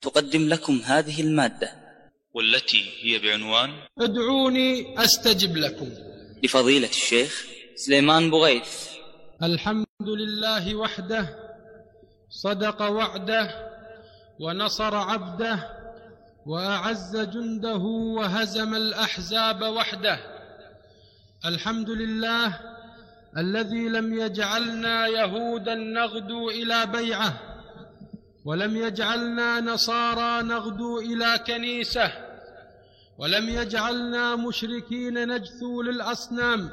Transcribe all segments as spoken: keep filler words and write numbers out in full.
تقدم لكم هذه المادة، والتي هي بعنوان ادعوني أستجب لكم، لفضيلة الشيخ سليمان بغيث. الحمد لله وحده، صدق وعده ونصر عبده وأعز جنده وهزم الأحزاب وحده. الحمد لله الذي لم يجعلنا يهودا نغدو إلى بيعه، ولم يجعلنا نصارى نغدو إلى كنيسة، ولم يجعلنا مشركين نجثو للأصنام،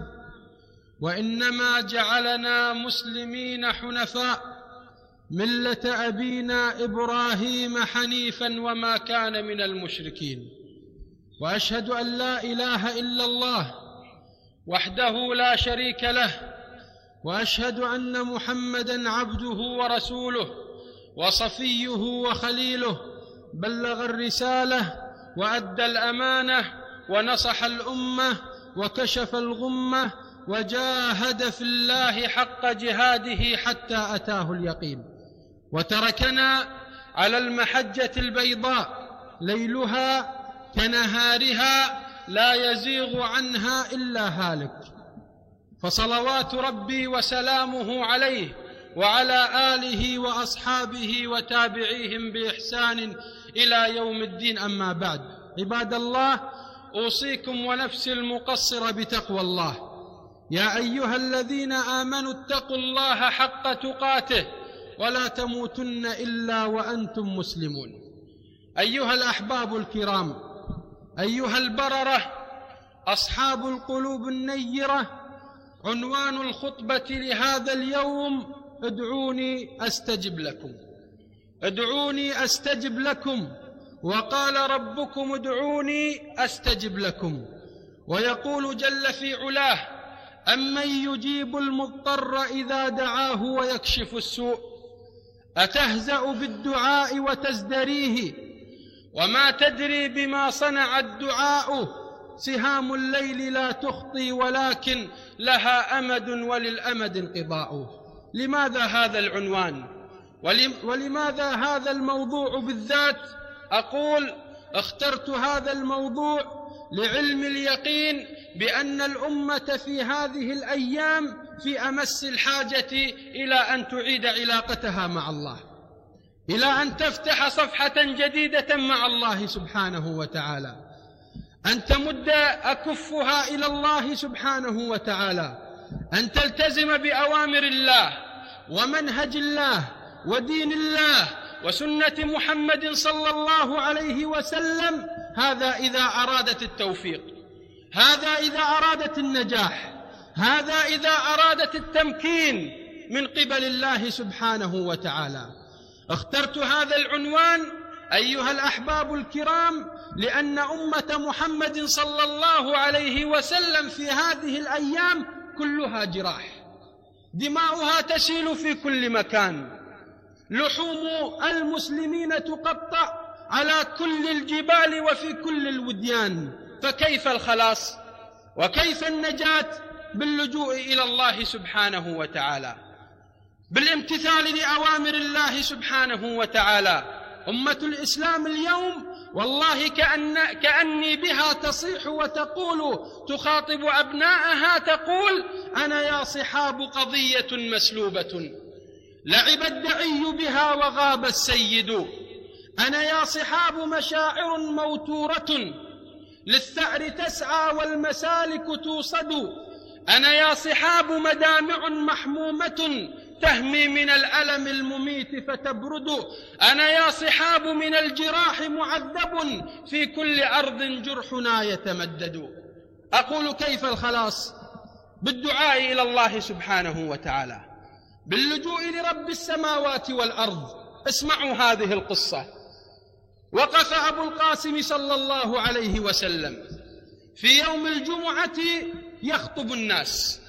وإنما جعلنا مسلمين حنفاء ملة أبينا إبراهيم حنيفا وما كان من المشركين. وأشهد أن لا إله إلا الله وحده لا شريك له، وأشهد أن محمدا عبده ورسوله وصفيه وخليله، بلغ الرسالة وأدى الأمانة ونصح الأمة وكشف الغمة وجاهد في الله حق جهاده حتى أتاه اليقين، وتركنا على المحجة البيضاء ليلها كنهارها لا يزيغ عنها إلا هالك. فصلوات ربي وسلامه عليه وعلى آله وأصحابه وتابعيهم بإحسان إلى يوم الدين. أما بعد، عباد الله، أوصيكم ونفسي المقصر بتقوى الله. يا أيها الذين آمنوا اتقوا الله حق تقاته ولا تموتن إلا وأنتم مسلمون. أيها الأحباب الكرام، أيها البررة، أصحاب القلوب النيرة، عنوان الخطبة لهذا اليوم: ادعوني أستجب لكم. ادعوني أستجب لكم، وقال ربكم ادعوني أستجب لكم. ويقول جل في علاه: أمن يجيب المضطر إذا دعاه ويكشف السوء، أتهزأ بالدعاء وتزدريه، وما تدري بما صنع الدعاء، سهام الليل لا تخطي ولكن لها أمد وللأمد انقضاء. لماذا هذا العنوان ولماذا هذا الموضوع بالذات؟ أقول اخترت هذا الموضوع لعلم اليقين بأن الأمة في هذه الأيام في أمس الحاجة إلى أن تعيد علاقتها مع الله، إلى أن تفتح صفحة جديدة مع الله سبحانه وتعالى، أن تمد أكفها إلى الله سبحانه وتعالى، أن تلتزم بأوامر الله ومنهج الله ودين الله وسنة محمد صلى الله عليه وسلم. هذا إذا أرادت التوفيق، هذا إذا أرادت النجاح، هذا إذا أرادت التمكين من قبل الله سبحانه وتعالى. اخترت هذا العنوان أيها الأحباب الكرام لأن أمة محمد صلى الله عليه وسلم في هذه الأيام كلها جراح، دماؤها تسيل في كل مكان، لحوم المسلمين تقطع على كل الجبال وفي كل الوديان. فكيف الخلاص وكيف النجاة؟ باللجوء إلى الله سبحانه وتعالى، بالامتثال لأوامر الله سبحانه وتعالى. أمة الإسلام اليوم والله كأن كأني بها تصيح وتقول، تخاطب أبناءها تقول: أنا يا صحاب قضية مسلوبة، لعب الدعي بها وغاب السيد. أنا يا صحاب مشاعر موتورة، للثأر تسعى والمسالك توصد. أنا يا صحاب مدامع محمومة، تهمي من الألم المميت فتبرد. أنا يا صحاب من الجراح معذب، في كل أرض جرحنا يتمدد. أقول كيف الخلاص؟ بالدعاء إلى الله سبحانه وتعالى، باللجوء لرب السماوات والأرض. اسمعوا هذه القصة. وقف أبو القاسم صلى الله عليه وسلم في يوم الجمعة يخطب الناس،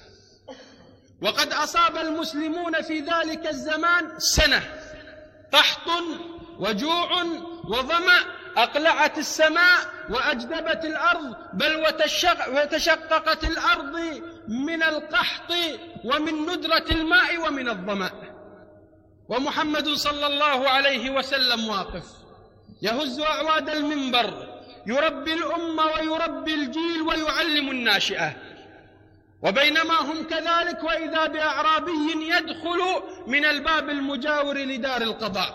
وقد أصاب المسلمون في ذلك الزمان سنة، قحط وجوع وظمأ أقلعت السماء وأجدبت الأرض، بل وتشققت الأرض من القحط ومن ندرة الماء ومن الظمأ. ومحمد صلى الله عليه وسلم واقف يهز أعواد المنبر، يربي الأمة ويربي الجيل ويعلم الناشئة. وبينما هم كذلك وإذا بأعرابي يدخل من الباب المجاور لدار القضاء،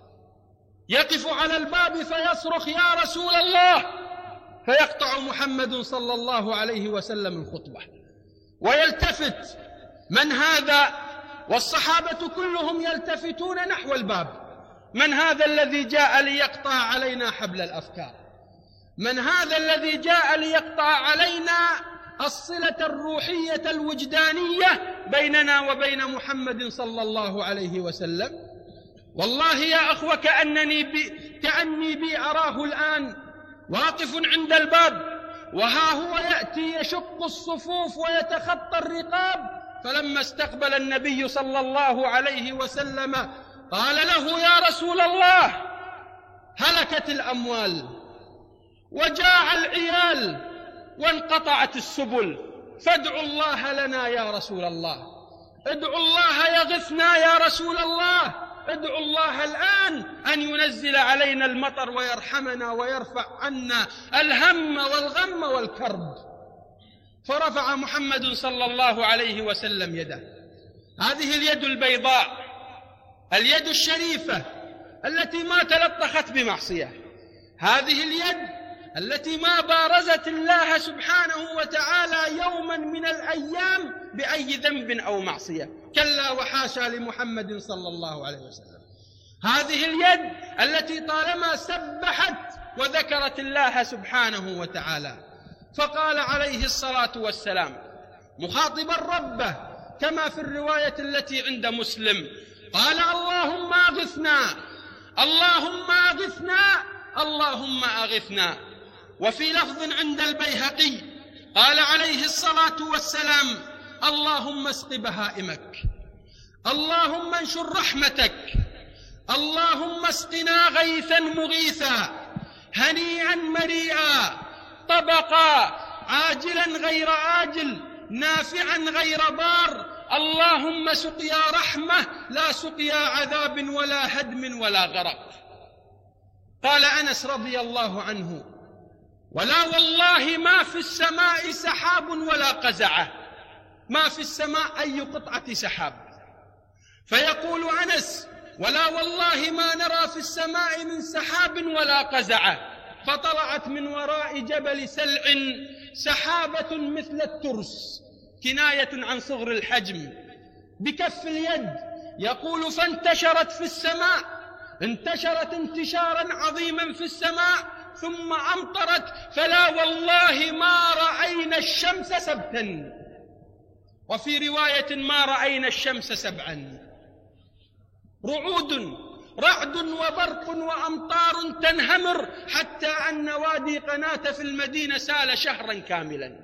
يقف على الباب فيصرخ: يا رسول الله! فيقطع محمد صلى الله عليه وسلم الخطبة ويلتفت: من هذا؟ والصحابة كلهم يلتفتون نحو الباب: من هذا الذي جاء ليقطع علينا حبل الأفكار؟ من هذا الذي جاء ليقطع علينا الصلة الروحية الوجدانية بيننا وبين محمد صلى الله عليه وسلم؟ والله يا أخوة كأنني بي كأني بي أراه الآن واقف عند الباب، وها هو يأتي يشق الصفوف ويتخطى الرقاب. فلما استقبل النبي صلى الله عليه وسلم قال له: يا رسول الله، هلكت الأموال وجاع العيال وانقطعت السبل، فادعوا الله لنا يا رسول الله، ادعوا الله يغثنا يا رسول الله، ادعوا الله الآن أن ينزل علينا المطر ويرحمنا ويرفع عنا الهم والغم والكرب. فرفع محمد صلى الله عليه وسلم يده، هذه اليد البيضاء، اليد الشريفة التي ما تلطخت بمعصية، هذه اليد التي ما بارزت الله سبحانه وتعالى يوما من الأيام بأي ذنب أو معصية، كلا وحاشا لمحمد صلى الله عليه وسلم. هذه اليد التي طالما سبحت وذكرت الله سبحانه وتعالى. فقال عليه الصلاة والسلام مخاطبا ربه كما في الرواية التي عند مسلم، قال: اللهم أغثنا، اللهم أغثنا، اللهم أغثنا. وفي لفظ عند البيهقي قال عليه الصلاة والسلام: اللهم اسق بهائمك، اللهم انشر رحمتك، اللهم اسقنا غيثا مغيثا، هنيئا مريئا، طبقا، عاجلا غير آجل، نافعا غير ضار، اللهم سقيا رحمة لا سقيا عذاب ولا هدم ولا غرق. قال أنس رضي الله عنه: ولا والله ما في السماء سحاب ولا قزعة، ما في السماء أي قطعة سحاب. فيقول أنس: ولا والله ما نرى في السماء من سحاب ولا قزعة. فطلعت من وراء جبل سلع سحابة مثل الترس، كناية عن صغر الحجم، بكف اليد. يقول: فانتشرت في السماء، انتشرت انتشارا عظيما في السماء، ثم أمطرت، فلا والله ما رأينا الشمس سبتا. وفي رواية: ما رأينا الشمس سبعا. رعود، رعد وبرق وأمطار تنهمر، حتى أن وادي قناة في المدينة سال شهرا كاملا.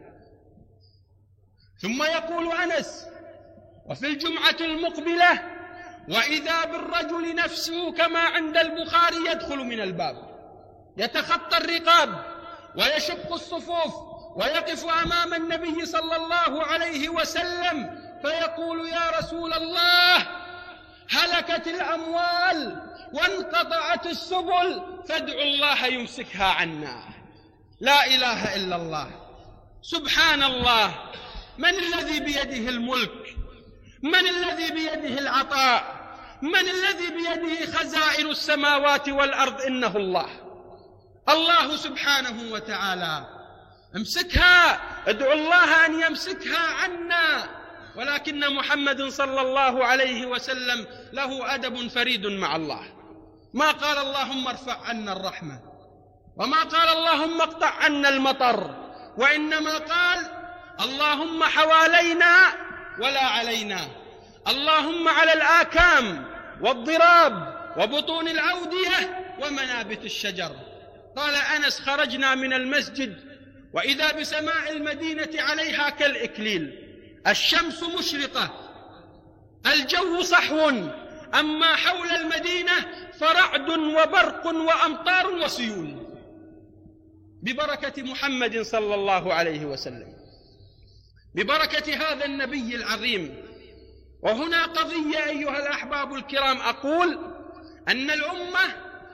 ثم يقول أنس: وفي الجمعة المقبلة وإذا بالرجل نفسه كما عند البخاري يدخل من الباب، يتخطى الرقاب ويشق الصفوف ويقف أمام النبي صلى الله عليه وسلم فيقول: يا رسول الله، هلكت الأموال وانقطعت السبل، فادعوا الله يمسكها عنا. لا إله إلا الله، سبحان الله. من الذي بيده الملك؟ من الذي بيده العطاء؟ من الذي بيده خزائن السماوات والأرض؟ إنه الله، الله سبحانه وتعالى. امسكها، ادعوا الله أن يمسكها عنا. ولكن محمد صلى الله عليه وسلم له أدب فريد مع الله، ما قال: اللهم ارفع عنا الرحمة، وما قال: اللهم اقطع عنا المطر، وإنما قال: اللهم حوالينا ولا علينا، اللهم على الآكام والضراب وبطون الأودية ومنابت الشجر. قال أنس: خرجنا من المسجد وإذا بسماء المدينة عليها كالإكليل، الشمس مشرقة، الجو صحو، أما حول المدينة فرعد وبرق وأمطار وسيول، ببركة محمد صلى الله عليه وسلم، ببركة هذا النبي العظيم. وهنا قضية أيها الأحباب الكرام، أقول أن الأمة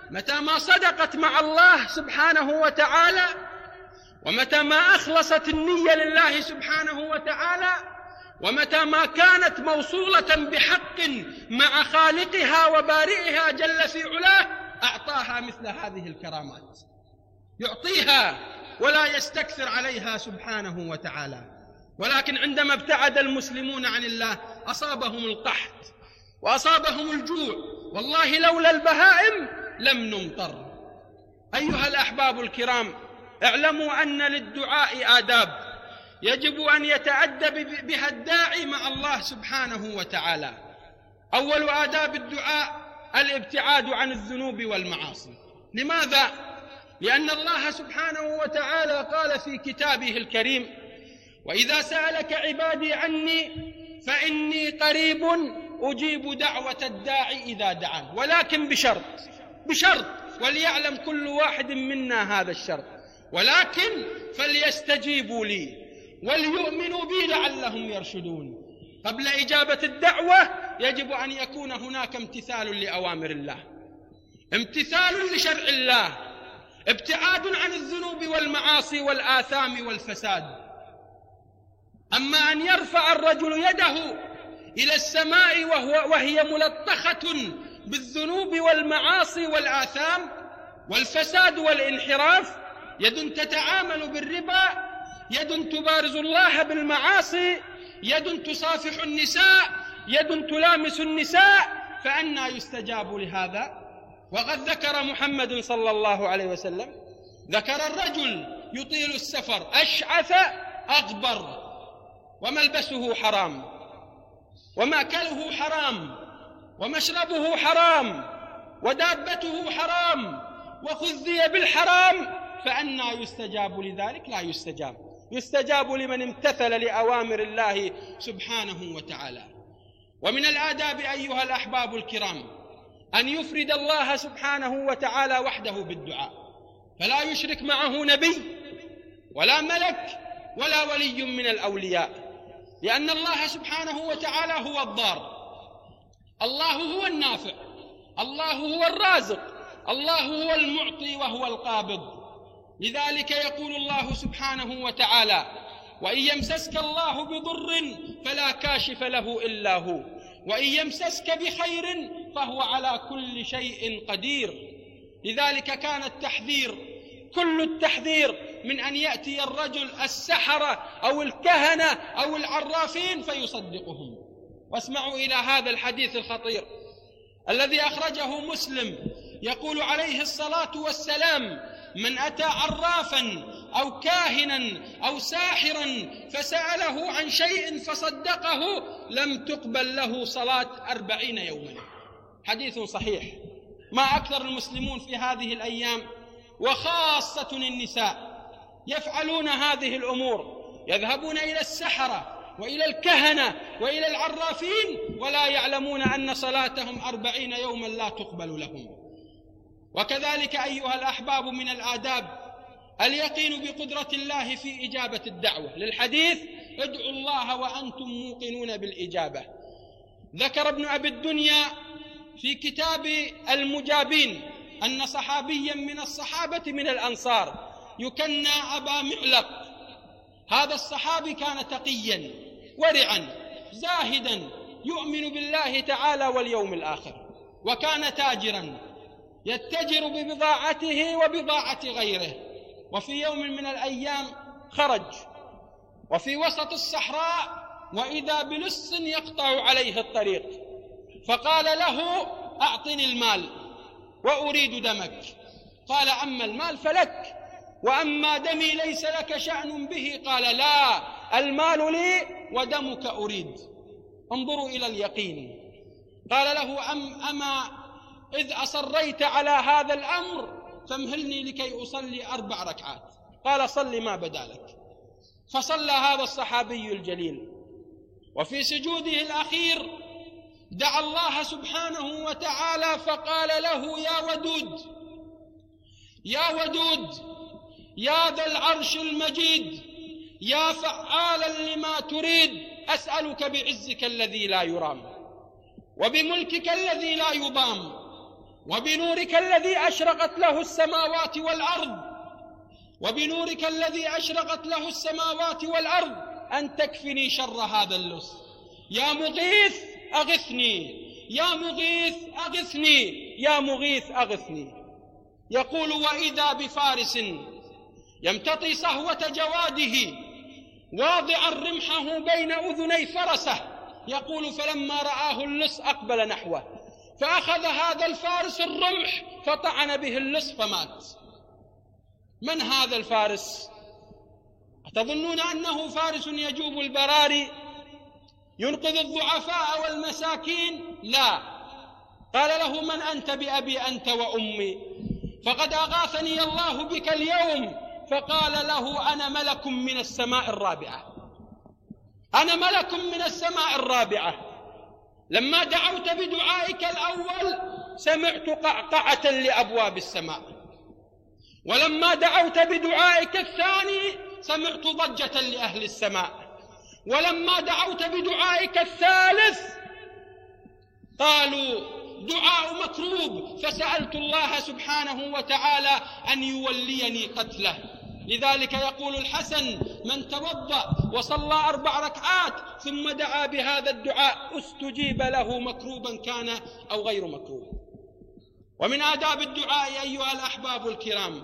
متى ما صدقت مع الله سبحانه وتعالى، ومتى ما أخلصت النية لله سبحانه وتعالى، ومتى ما كانت موصولة بحق مع خالقها وبارئها جل في علاه، أعطاها مثل هذه الكرامات، يعطيها ولا يستكثر عليها سبحانه وتعالى. ولكن عندما ابتعد المسلمون عن الله أصابهم القحط وأصابهم الجوع، والله لولا البهائم لم نمطر. أيها الأحباب الكرام، اعلموا أن للدعاء آداب يجب أن يتأدب بها الداعي مع الله سبحانه وتعالى. أول آداب الدعاء الابتعاد عن الذنوب والمعاصي. لماذا؟ لأن الله سبحانه وتعالى قال في كتابه الكريم: وإذا سألك عبادي عني فإني قريب أجيب دعوة الداعي إذا دعان، ولكن بشرط بشرط وليعلم كل واحد منا هذا الشرط: ولكن فليستجيبوا لي وليؤمنوا بي لعلهم يرشدون. قبل إجابة الدعوة يجب أن يكون هناك امتثال لأوامر الله، امتثال لشرع الله، ابتعاد عن الذنوب والمعاصي والآثام والفساد. أما أن يرفع الرجل يده إلى السماء وهو وهي ملطخة بالذنوب والمعاصي والآثام والفساد والانحراف، يد تتعامل بالربا، يد تبارز الله بالمعاصي، يد تصافح النساء، يد تلامس النساء، فأنى يستجاب لهذا؟ وقد ذكر محمد صلى الله عليه وسلم، ذكر الرجل يطيل السفر أشعث أغبر وملبسه حرام ومأكله حرام ومشربه حرام ودابته حرام وخذي بالحرام، فأنى يستجاب لذلك؟ لا يستجاب. يستجاب لمن امتثل لأوامر الله سبحانه وتعالى. ومن الآداب أيها الأحباب الكرام أن يفرد الله سبحانه وتعالى وحده بالدعاء، فلا يشرك معه نبي ولا ملك ولا ولي من الأولياء، لأن الله سبحانه وتعالى هو الضار، الله هو النافع، الله هو الرازق، الله هو المعطي وهو القابض. لذلك يقول الله سبحانه وتعالى: وإن يمسسك الله بضر فلا كاشف له إلا هو، وإن يمسسك بخير فهو على كل شيء قدير. لذلك كان التحذير كل التحذير من أن يأتي الرجل السحرة أو الكهنة أو العرافين فيصدقهم. واسمعوا إلى هذا الحديث الخطير الذي أخرجه مسلم، يقول عليه الصلاة والسلام: من أتى عرافا أو كاهنا أو ساحرا فسأله عن شيء فصدقه لم تقبل له صلاة أربعين يوما. حديث صحيح. ما أكثر المسلمون في هذه الأيام وخاصة النساء يفعلون هذه الأمور، يذهبون إلى السحرة وإلى الكهنة وإلى العرافين ولا يعلمون أن صلاتهم أربعين يوما لا تقبل لهم. وكذلك أيها الأحباب من الآداب اليقين بقدرة الله في إجابة الدعوة، للحديث: ادعوا الله وأنتم موقنون بالإجابة. ذكر ابن أبي الدنيا في كتاب المجابين أن صحابيا من الصحابة من الأنصار يكنى أبا معلق. هذا الصحابي كان تقيا ورعا زاهدا يؤمن بالله تعالى واليوم الآخر، وكان تاجرا يتجر ببضاعته وبضاعة غيره. وفي يوم من الأيام خرج وفي وسط الصحراء وإذا بلص يقطع عليه الطريق، فقال له: أعطني المال وأريد دمك. قال: أما المال فلك، وأما دمي ليس لك شأن به. قال: لا، المال لي ودمك أريد. انظروا إلى اليقين. قال له: أم أما إذ أصريت على هذا الأمر فامهلني لكي أصلي أربع ركعات. قال: صل ما بدا لك. فصلى هذا الصحابي الجليل، وفي سجوده الأخير دعا الله سبحانه وتعالى فقال له: يا ودود يا ودود يا ذا العرش المجيد يا فعالا لما تريد، أسألك بعزك الذي لا يرام وبملكك الذي لا يضام وبنورك الذي أشرقت له السماوات والأرض وبنورك الذي أشرقت له السماوات والأرض أن تكفني شر هذا اللص. يا مغيث أغثني، يا مغيث أغثني، يا مغيث أغثني. يقول: وإذا بفارس يمتطي صهوة جواده واضعا رمحه بين أذني فرسه. يقول: فلما رآه اللص أقبل نحوه، فأخذ هذا الفارس الرمح فطعن به اللص فمات. من هذا الفارس؟ أتظنون أنه فارس يجوب البراري ينقذ الضعفاء والمساكين؟ لا. قال له: من أنت بأبي أنت وأمي؟ فقد أغاثني الله بك اليوم. فقال له: أنا ملك من السماء الرابعة، أنا ملك من السماء الرابعة. لما دعوت بدعائك الأول سمعت قعقعة لأبواب السماء، ولما دعوت بدعائك الثاني سمعت ضجة لأهل السماء، ولما دعوت بدعائك الثالث قالوا دعاء مكروب، فسألت الله سبحانه وتعالى أن يوليني قتله. لذلك يقول الحسن: من توضأ وصلى أربع ركعات ثم دعا بهذا الدعاء استجيب له مكروبا كان أو غير مكروب. ومن آداب الدعاء أيها الأحباب الكرام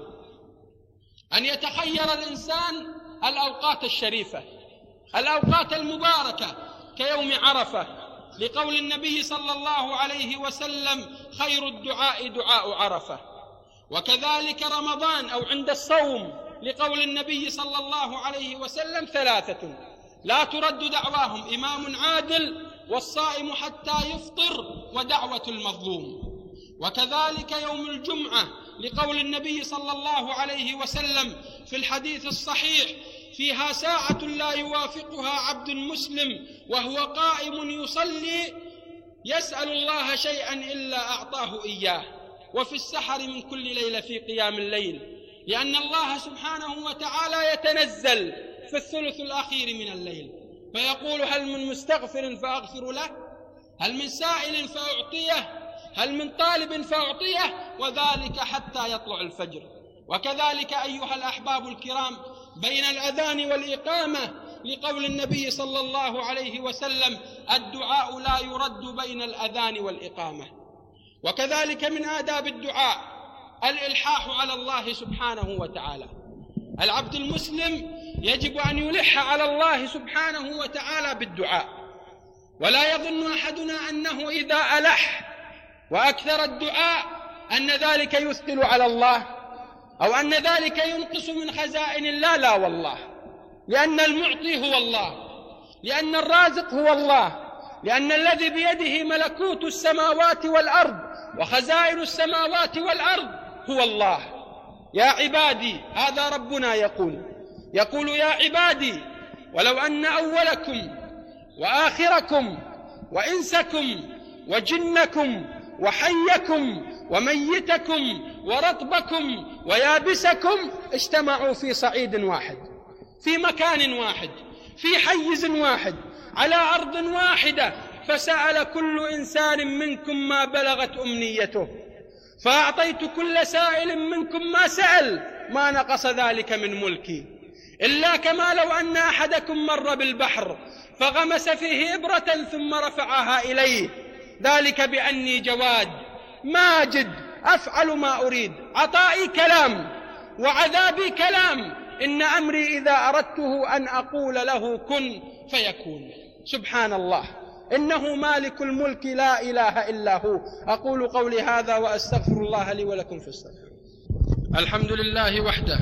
أن يتخير الإنسان الأوقات الشريفة، الأوقات المباركة كيوم عرفة، لقول النبي صلى الله عليه وسلم: خير الدعاء دعاء عرفة. وكذلك رمضان أو عند الصوم، لقول النبي صلى الله عليه وسلم: ثلاثة لا ترد دعواهم إمام عادل والصائم حتى يفطر ودعوة المظلوم. وكذلك يوم الجمعة، لقول النبي صلى الله عليه وسلم في الحديث الصحيح: فيها ساعة لا يوافقها عبد مسلم وهو قائم يصلي يسأل الله شيئا إلا أعطاه إياه. وفي السحر من كل ليلة في قيام الليل، لأن الله سبحانه وتعالى يتنزل في الثلث الأخير من الليل فيقول: هل من مستغفر فأغفر له، هل من سائل فأعطيه، هل من طالب فأعطيه، وذلك حتى يطلع الفجر. وكذلك أيها الأحباب الكرام بين الأذان والإقامة، لقول النبي صلى الله عليه وسلم: الدعاء لا يرد بين الأذان والإقامة. وكذلك من آداب الدعاء الإلحاح على الله سبحانه وتعالى. العبد المسلم يجب أن يلح على الله سبحانه وتعالى بالدعاء، ولا يظن أحدنا أنه إذا ألح وأكثر الدعاء أن ذلك يثقل على الله أو أن ذلك ينقص من خزائن الله. لا والله، لأن المعطي هو الله، لأن الرازق هو الله، لأن الذي بيده ملكوت السماوات والأرض وخزائن السماوات والأرض هو الله. يا عبادي، هذا ربنا يقول يقول يا عبادي ولو أن أولكم وآخركم وإنسكم وجنكم وحيكم وميتكم ورطبكم ويابسكم اجتمعوا في صعيد واحد، في مكان واحد، في حيز واحد، على أرض واحدة، فسأل كل إنسان منكم ما بلغت أمنيته، فأعطيت كل سائل منكم ما سأل، ما نقص ذلك من ملكي، إلا كما لو أن أحدكم مر بالبحر فغمس فيه إبرة ثم رفعها إليه، ذلك بأني جواد ماجد أفعل ما أريد. عطائي كلام وعذابي كلام، إن أمري إذا أردته أن أقول له كن فيكون. سبحان الله، إنه مالك الملك لا إله إلا هو. أقول قولي هذا وأستغفر الله لي ولكم فاستغفروه. الحمد لله وحده،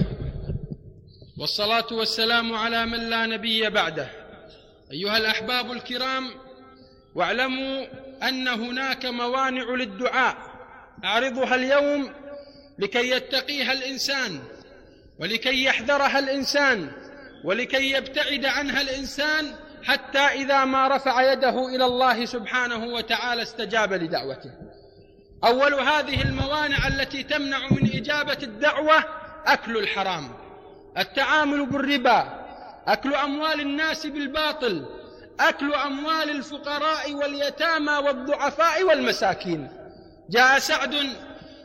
والصلاة والسلام على من لا نبي بعده. أيها الأحباب الكرام، واعلموا أن هناك موانع للدعاء أعرضها اليوم لكي يتقيها الإنسان، ولكي يحذرها الإنسان، ولكي يبتعد عنها الإنسان، حتى إذا ما رفع يده إلى الله سبحانه وتعالى استجاب لدعوته. أول هذه الموانع التي تمنع من إجابة الدعوة أكل الحرام، التعامل بالربا، أكل أموال الناس بالباطل، أكل أموال الفقراء واليتامى والضعفاء والمساكين. جاء سعد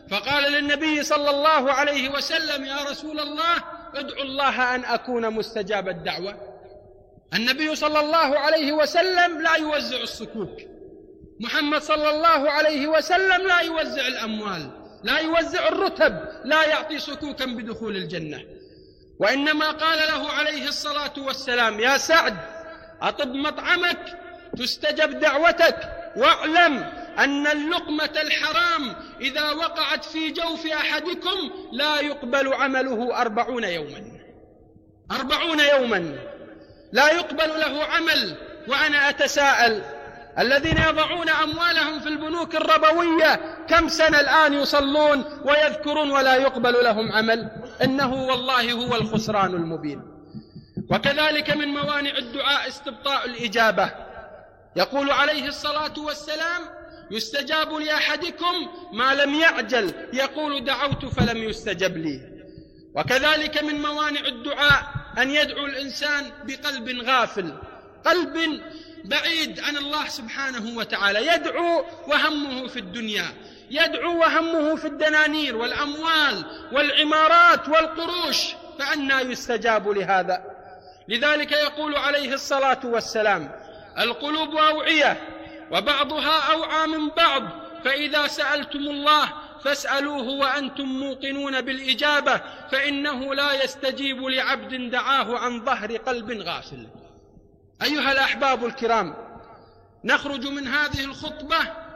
فقال للنبي صلى الله عليه وسلم: يا رسول الله، ادعو الله أن أكون مستجاب الدعوة. النبي صلى الله عليه وسلم لا يوزع الصكوك، محمد صلى الله عليه وسلم لا يوزع الأموال، لا يوزع الرتب، لا يعطي صكوكا بدخول الجنة، وإنما قال له عليه الصلاة والسلام: يا سعد، أطب مطعمك تستجب دعوتك، واعلم أن اللقمة الحرام إذا وقعت في جوف أحدكم لا يقبل عمله أربعون يوما أربعون يوما لا يقبل له عمل. وأنا أتساءل: الذين يضعون أموالهم في البنوك الربوية كم سنة الآن يصلون ويذكرون ولا يقبل لهم عمل؟ إنه والله هو الخسران المبين. وكذلك من موانع الدعاء استبطاء الإجابة. يقول عليه الصلاة والسلام: يستجاب لأحدكم ما لم يعجل، يقول: دعوت فلم يستجب لي. وكذلك من موانع الدعاء أن يدعو الإنسان بقلب غافل، قلب بعيد عن الله سبحانه وتعالى، يدعو وهمه في الدنيا، يدعو وهمه في الدنانير والأموال والعمارات والقروش، فأنى يستجاب لهذا؟ لذلك يقول عليه الصلاة والسلام: القلوب أوعية وبعضها أوعى من بعض، فإذا سألتم الله فاسألوه وأنتم موقنون بالإجابة، فإنه لا يستجيب لعبد دعاه عن ظهر قلب غافل. أيها الأحباب الكرام، نخرج من هذه الخطبة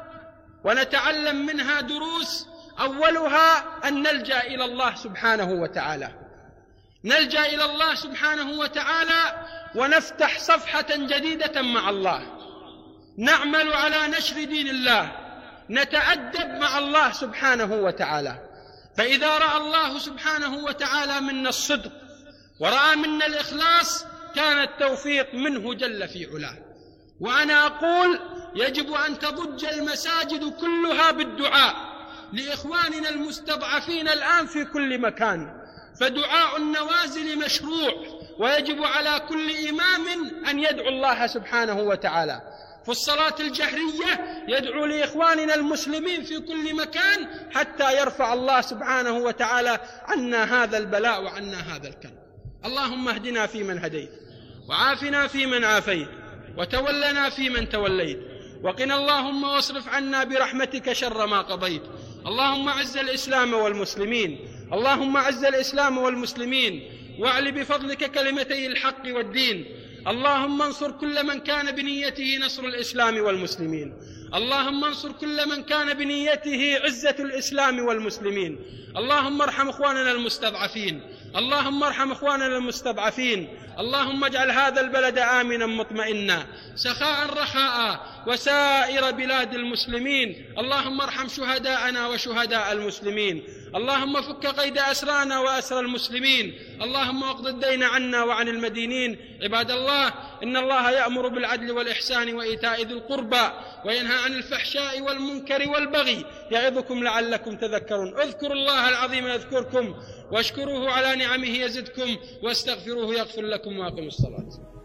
ونتعلم منها دروس، أولها أن نلجأ إلى الله سبحانه وتعالى، نلجأ إلى الله سبحانه وتعالى ونفتح صفحة جديدة مع الله، نعمل على نشر دين الله، نتأدب مع الله سبحانه وتعالى. فإذا رأى الله سبحانه وتعالى منا الصدق ورأى منا الإخلاص كان التوفيق منه جل في علاه. وأنا أقول: يجب أن تضج المساجد كلها بالدعاء لإخواننا المستضعفين الآن في كل مكان، فدعاء النوازل مشروع، ويجب على كل إمام أن يدعو الله سبحانه وتعالى. في الصلاة الجهرية يدعو لإخواننا المسلمين في كل مكان حتى يرفع الله سبحانه وتعالى عنا هذا البلاء وعنا هذا الكرب. اللهم اهدنا فيمن هديت، وعافنا فيمن عافيت، وتولنا فيمن توليت، وقنا اللهم واصرف عنا برحمتك شر ما قضيت. اللهم أعز الإسلام والمسلمين، اللهم أعز الإسلام والمسلمين، واعل بفضلك كلمتي الحق والدين. اللهم انصر كل من كان بنيته نصر الإسلام والمسلمين، اللهم انصر كل من كان بنيته عزة الإسلام والمسلمين. اللهم ارحم إخواننا المستضعفين، اللهم ارحم إخواننا المستضعفين. اللهم اجعل هذا البلد آمنا مطمئنا سخاء رخاء وسائر بلاد المسلمين. اللهم ارحم شهداءنا وشهداء المسلمين. اللهم فك قيد أسرانا وأسر المسلمين. اللهم واقض الدين عنا وعن المدينين. عباد الله، إن الله يأمر بالعدل والإحسان وإيتاء ذي القربى وينهى عن الفحشاء والمنكر والبغي، يعظكم لعلكم تذكرون. اذكروا الله العظيم يذكركم، واشكروه على نعمه يزدكم، واستغفروه يغفر لكم، وأقيموا الصلاة.